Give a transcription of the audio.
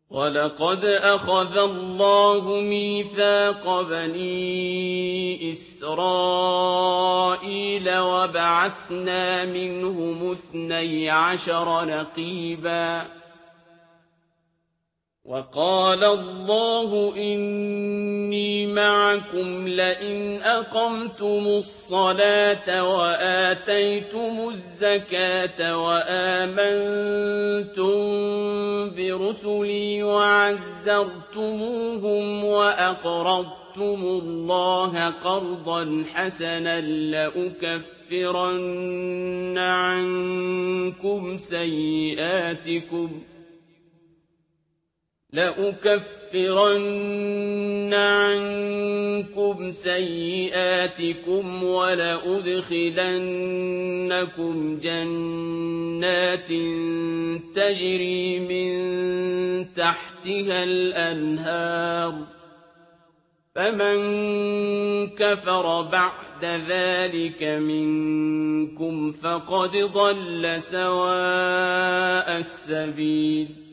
وَلَقَدْ أَخَذَ اللَّهُ مِيثَاقَ بَنِي إِسْرَائِيلَ وَبَعَثْنَا مِنْهُمُ 12 نَقِيبًا ۖ وَقَالَ اللَّهُ إِنِّي مَعَكُمْ لَئِنْ أَقَمْتُمُ الصَّلَاةَ وَآتَيْتُمُ الزَّكَاةَ وَآمَنتُم بِرُسُلِي وَعَزَّرْتُمُوهُمْ وَأَقْرَضْتُمُ اللَّهَ قَرْضًا حَسَنًا لَأُكَفِّرَنَّ عَنكُمْ سَيِّئَاتِكُمْ وَلَأُدْخِلَنَّكُمْ جَنَّاتٍ تَجْرِي مِن تَحْتِهَا الْأَنْهَارُ ۚ فَمَن كَفَرَ بَعْدَ ذَٰلِكَ مِنكُمْ فَقَدْ ضَلَّ سَوَاءَ السَّبِيلِ